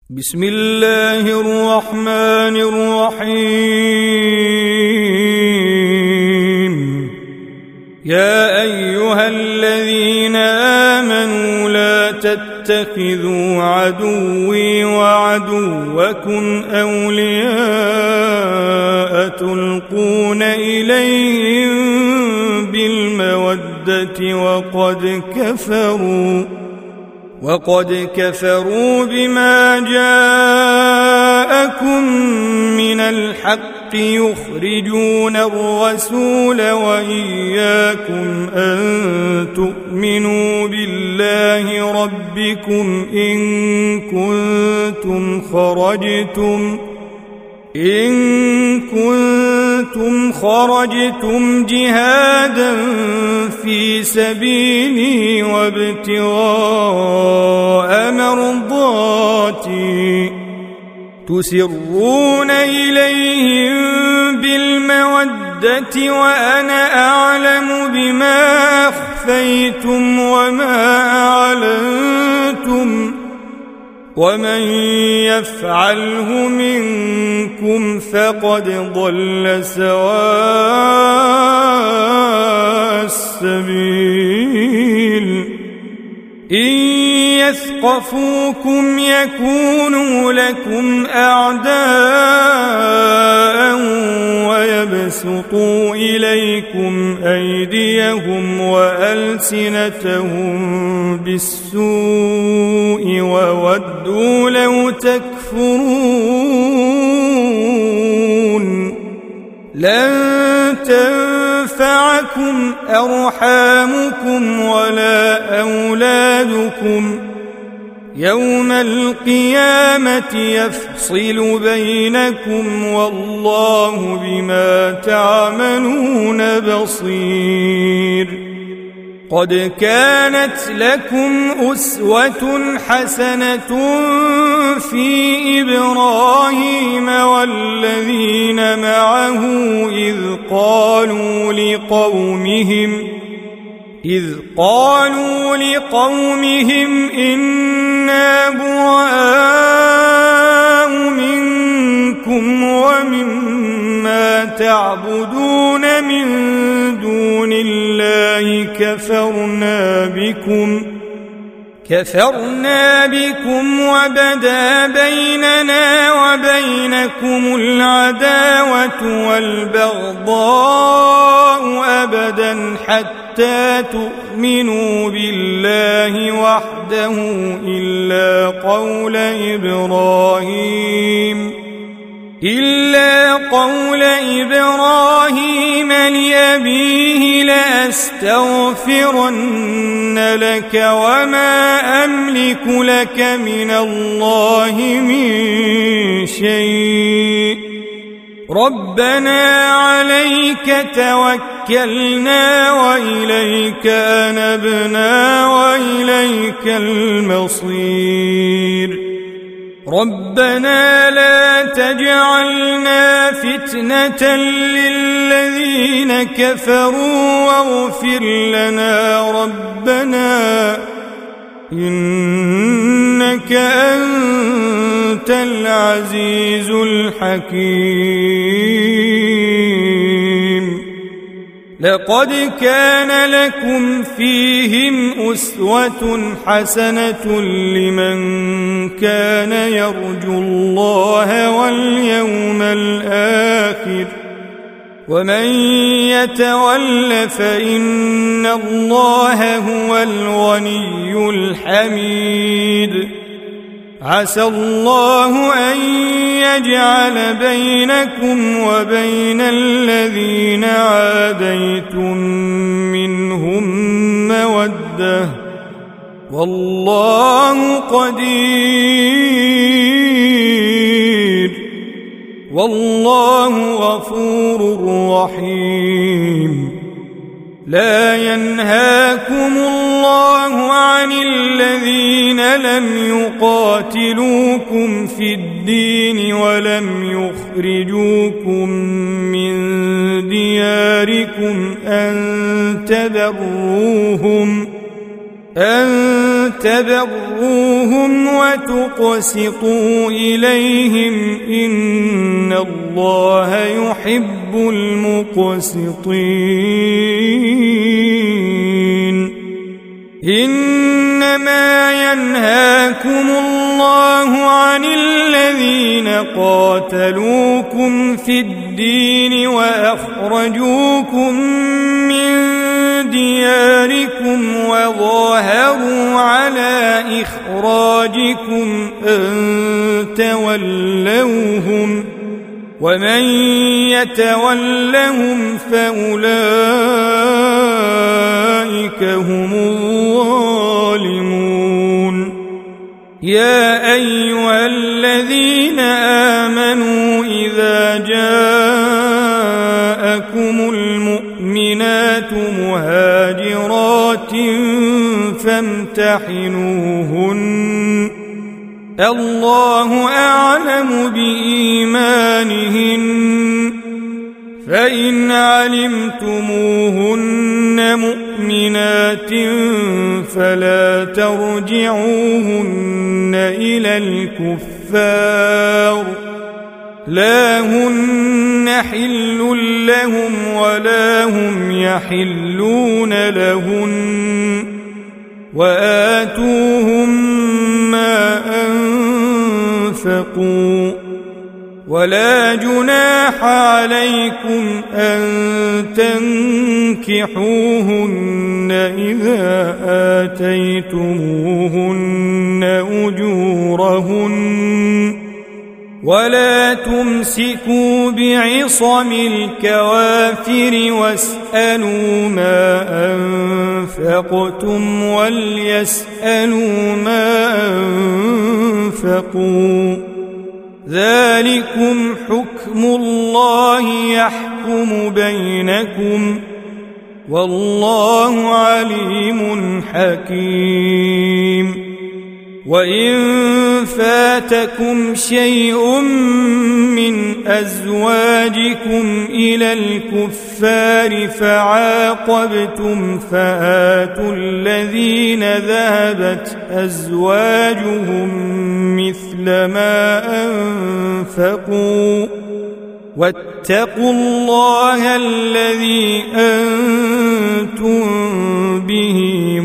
بسم الله الرحمن الرحيم. يا أيها الذين آمنوا لا تتخذوا عدوي وعدوكم أولياء تلقون إليهم بالمودة وقد كفروا بما جاءكم من الحق يخرجون الرسول وإياكم أن تؤمنوا بالله ربكم إن كنتم خرجتم جهادا في سبيلي وابتغاء مرضاتي تسرون إليهم بالمودة وأنا أعلم بما أخفيتم وما أعلنتم ومن يفعله منكم فقد ضل سواء السبيل. إن يثقفوكم يكونوا لكم أعداء ويبسطوا إليكم أيديهم وألسنتهم بالسوء وودوا لو تكفرون. لن تنفعكم أرحامكم ولا أولادكم يوم القيامة يفصل بينكم والله بما تعملون بصير. قد كانت لكم أسوة حسنة في إبراهيم والذين معه إذ قالوا لقومهم إنا براء منكم ومما تعبدون من دون الله كفرنا بكم وبدا بيننا وبينكم العداوة والبغضاء أبدا حتى تؤمنوا بالله وحده إلا قول إبراهيم لأبيه لأستغفرن لك وما أملك لك من الله من شيء ربنا عليك توكلنا وإليك أنبنا وإليك المصير. ربنا لا تجعلنا فتنة للذين كفروا واغفر لنا ربنا إنك أنت العزيز الحكيم. لقد كان لكم فيهم أسوة حسنة لمن كان يرجو الله واليوم الآخر ومن يتول فإن الله هو الغني الحميد. عسى الله أن يجعل بينكم وبين الذين عاديتم منهم مودة والله قدير والله غفور رحيم. لا ينهاكم الله عن الذين لم يقاتلوكم في الدين ولم يخرجوكم من دياركم أن تبروهم وتقسطوا إليهم إن الله يحب المقسطين إنما ينهاكم الله عن الذين قاتلوكم في الدين وأخرجوكم من دياركم وظاهروا على إخراجكم أن تولوهم ومن يتولهم فأولئك هم الظالمون يا أيها الذين آمنوا إذا جاءكم المؤمنات مهاجرات فامتحنوهن الله أعلم بإيمانهن فإن علمتموهن مؤمنات فلا ترجعوهن إلى الكفار لا هن حل لهم ولا هم يحلون لهن وآتوهم ما أنفقوا ولا جناح عليكم أن تنكحوهن إذا آتيتموهن أجورهن ولا تمسكوا بعصم الكوافر واسألوا ما أنفقتم وليسألوا ما أنفقوا ذلكم حكم الله يحكم بينكم والله عليم حكيم وإن فاتكم شيء من أزواجكم إلى الكفار فعاقبتم فآتوا الذين ذهبت أزواجهم مثل ما أنفقوا واتقوا الله الذي أنتم به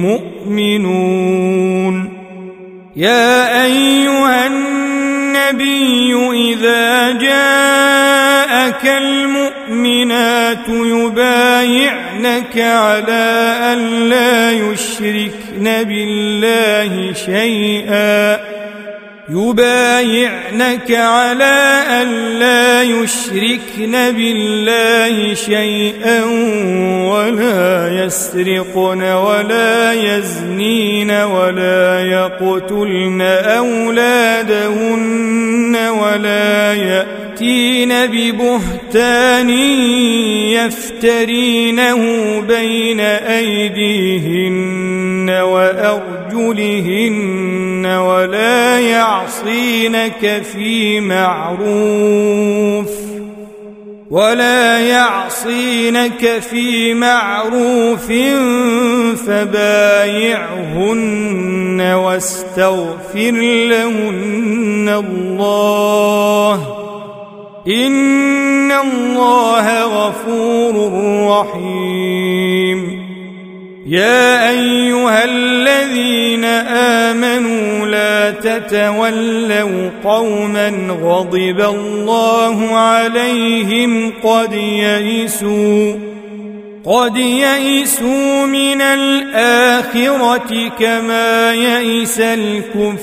مؤمنون يا أيها النبي إذا جاءك المؤمنات يبايعنك على أن لا يشركن بالله شيئا ولا يسرقن ولا يزنين ولا يقتلن أولادهن ولا يأتين ببهتان يفترينه بين أيديهن وأرجلهن ولا يعصينك في معروف فبايعهن واستغفر لهن الله إن الله غفور رحيم يا أيها الذين آمنوا لا تتولوا قوما غضب الله عليهم قد يئسوا من الآخرة كما يئس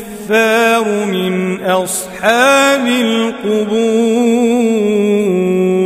الكفار من أصحاب القبور